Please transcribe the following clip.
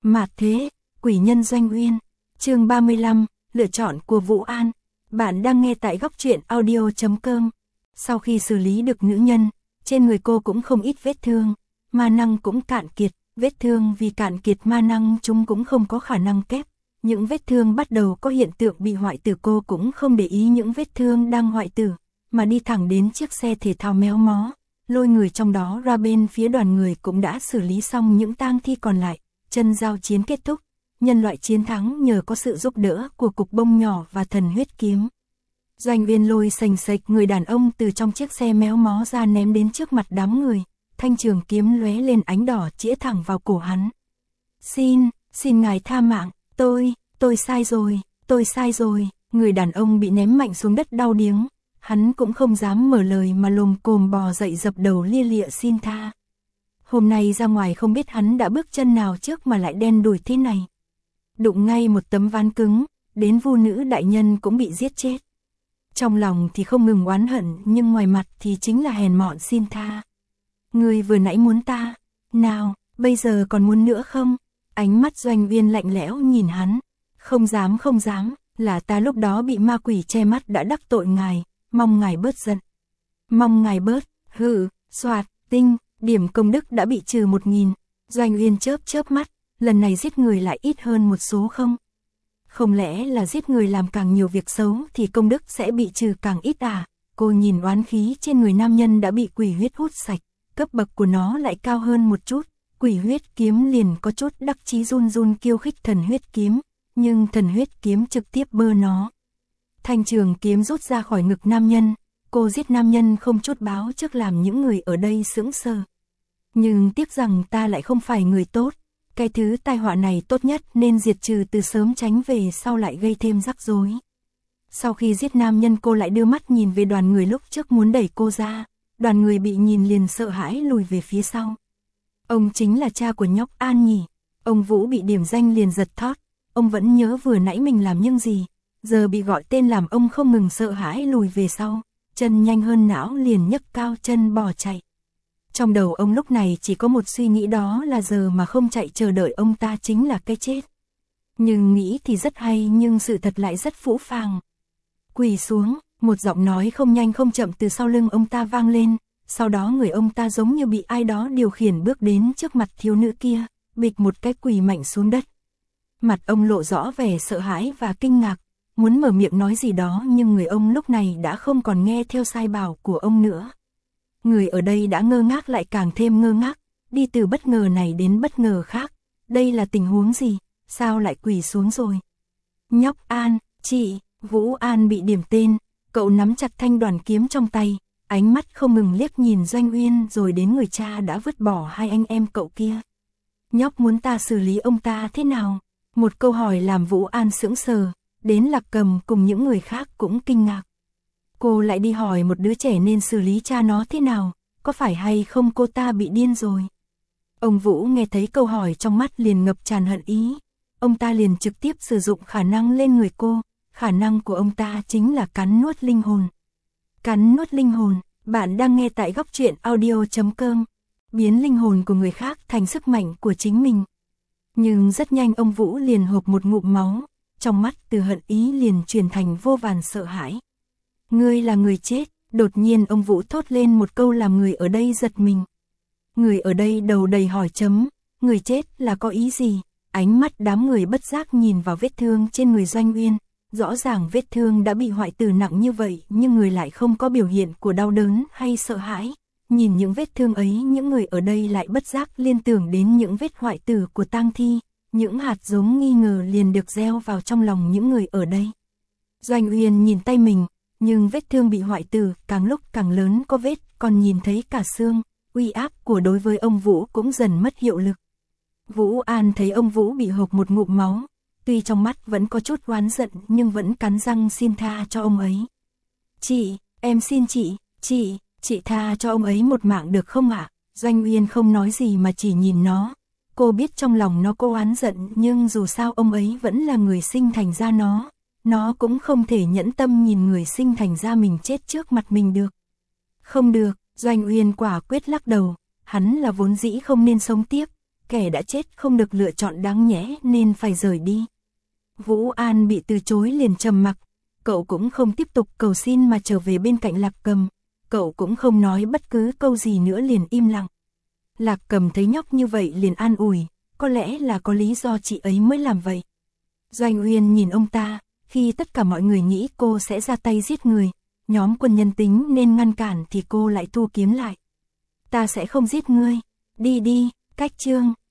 Mạt thế, quỷ nhân Doanh Uyên. Chương 35, lựa chọn của Vũ An. Bạn đang nghe tại góc truyện audio.com. Sau khi xử lý được nữ nhân, trên người cô cũng không ít vết thương, ma năng cũng cạn kiệt, vết thương vì cạn kiệt ma năng chúng cũng không có khả năng kép. Những vết thương bắt đầu có hiện tượng bị hoại tử, cô cũng không để ý những vết thương đang hoại tử, mà đi thẳng đến chiếc xe thể thao méo mó, lôi người trong đó ra bên phía đoàn người cũng đã xử lý xong những tang thi còn lại. Chân giao chiến kết thúc, nhân loại chiến thắng nhờ có sự giúp đỡ của cục bông nhỏ và thần huyết kiếm. Doanh Uyên lôi sành sạch người đàn ông từ trong chiếc xe méo mó ra ném đến trước mặt đám người, thanh trường kiếm lóe lên ánh đỏ chĩa thẳng vào cổ hắn. Xin ngài tha mạng, tôi sai rồi, người đàn ông bị ném mạnh xuống đất đau điếng, hắn cũng không dám mở lời mà lồm cồm bò dậy dập đầu lia lịa xin tha. Hôm nay ra ngoài không biết hắn đã bước chân nào trước mà lại đen đủi thế này. Đụng ngay một tấm ván cứng, đến Vu nữ đại nhân cũng bị giết chết. Trong lòng thì không ngừng oán hận nhưng ngoài mặt thì chính là hèn mọn xin tha. Người vừa nãy muốn ta, nào, bây giờ còn muốn nữa không? Ánh mắt Doanh Uyên lạnh lẽo nhìn hắn. Không dám, là ta lúc đó bị ma quỷ che mắt đã đắc tội ngài, mong ngài bớt giận. Mong ngài bớt, soạt, tinh. Điểm công đức đã bị trừ 1000, Doanh Uyên chớp mắt, lần này giết người lại ít hơn một số không? Không lẽ là giết người làm càng nhiều việc xấu thì công đức sẽ bị trừ càng ít à? Cô nhìn oán khí trên người nam nhân đã bị quỷ huyết hút sạch, cấp bậc của nó lại cao hơn một chút, quỷ huyết kiếm liền có chút đắc chí run khiêu khích thần huyết kiếm, nhưng thần huyết kiếm trực tiếp bơ nó. Thanh trường kiếm rút ra khỏi ngực nam nhân. Cô giết nam nhân không chút báo trước làm những người ở đây sững sờ. Nhưng tiếc rằng ta lại không phải người tốt, cái thứ tai họa này tốt nhất nên diệt trừ từ sớm tránh về sau lại gây thêm rắc rối. Sau khi giết nam nhân cô lại đưa mắt nhìn về đoàn người lúc trước muốn đẩy cô ra, đoàn người bị nhìn liền sợ hãi lùi về phía sau. Ông chính là cha của nhóc An nhỉ? Ông Vũ bị điểm danh liền giật thót, ông vẫn nhớ vừa nãy mình làm những gì, giờ bị gọi tên làm ông không ngừng sợ hãi lùi về sau. Chân nhanh hơn não liền nhấc cao chân bỏ chạy. Trong đầu ông lúc này chỉ có một suy nghĩ, đó là giờ mà không chạy chờ đợi ông ta chính là cái chết. Nhưng nghĩ thì rất hay nhưng sự thật lại rất phũ phàng. Quỳ xuống, một giọng nói không nhanh không chậm từ sau lưng ông ta vang lên, sau đó người ông ta giống như bị ai đó điều khiển bước đến trước mặt thiếu nữ kia, bịch một cái quỳ mạnh xuống đất. Mặt ông lộ rõ vẻ sợ hãi và kinh ngạc. Muốn mở miệng nói gì đó nhưng người ông lúc này đã không còn nghe theo sai bảo của ông nữa. Người ở đây đã ngơ ngác lại càng thêm ngơ ngác, đi từ bất ngờ này đến bất ngờ khác. Đây là tình huống gì? Sao lại quỳ xuống rồi? Nhóc An, chị, Vũ An bị điểm tên, cậu nắm chặt thanh đoàn kiếm trong tay, ánh mắt không ngừng liếc nhìn Doanh Uyên rồi đến người cha đã vứt bỏ hai anh em cậu kia. Nhóc muốn ta xử lý ông ta thế nào? Một câu hỏi làm Vũ An sững sờ. Đến Lạc Cầm cùng những người khác cũng kinh ngạc. Cô lại đi hỏi một đứa trẻ nên xử lý cha nó thế nào, có phải hay không cô ta bị điên rồi? Ông Vũ nghe thấy câu hỏi trong mắt liền ngập tràn hận ý. Ông ta liền trực tiếp sử dụng khả năng lên người cô, khả năng của ông ta chính là cắn nuốt linh hồn. Cắn nuốt linh hồn, bạn đang nghe tại góc truyện audio.com. Biến linh hồn của người khác thành sức mạnh của chính mình. Nhưng rất nhanh ông Vũ liền hộc một ngụm máu. Trong mắt từ hận ý liền chuyển thành vô vàn sợ hãi. Ngươi là người chết, đột nhiên ông Vũ thốt lên một câu làm người ở đây giật mình. Người ở đây đầu đầy hỏi chấm, người chết là có ý gì? Ánh mắt đám người bất giác nhìn vào vết thương trên người Doanh Uyên. Rõ ràng vết thương đã bị hoại tử nặng như vậy nhưng người lại không có biểu hiện của đau đớn hay sợ hãi. Nhìn những vết thương ấy những người ở đây lại bất giác liên tưởng đến những vết hoại tử của tang thi. Những hạt giống nghi ngờ liền được gieo vào trong lòng những người ở đây. Doanh Uyên nhìn tay mình, nhưng vết thương bị hoại tử càng lúc càng lớn có vết, còn nhìn thấy cả xương, uy áp của đối với ông Vũ cũng dần mất hiệu lực. Vũ An thấy ông Vũ bị hộc một ngụm máu, tuy trong mắt vẫn có chút oán giận nhưng vẫn cắn răng xin tha cho ông ấy. Chị, em xin chị tha cho ông ấy một mạng được không ạ? Doanh Uyên không nói gì mà chỉ nhìn nó. Cô biết trong lòng nó có oán giận nhưng dù sao ông ấy vẫn là người sinh thành ra nó cũng không thể nhẫn tâm nhìn người sinh thành ra mình chết trước mặt mình được. Không được, Doanh Uyên quả quyết lắc đầu, hắn là vốn dĩ không nên sống tiếp, kẻ đã chết không được lựa chọn đáng nhẽ nên phải rời đi. Vũ An bị từ chối liền trầm mặc, cậu cũng không tiếp tục cầu xin mà trở về bên cạnh Lạc Cầm, cậu cũng không nói bất cứ câu gì nữa liền im lặng. Lạc Cầm thấy nhóc như vậy liền an ủi, có lẽ là có lý do chị ấy mới làm vậy. Doanh Uyên nhìn ông ta, khi tất cả mọi người nghĩ cô sẽ ra tay giết người, nhóm quân nhân tính nên ngăn cản thì cô lại thu kiếm lại. Ta sẽ không giết ngươi, đi đi, cách chương.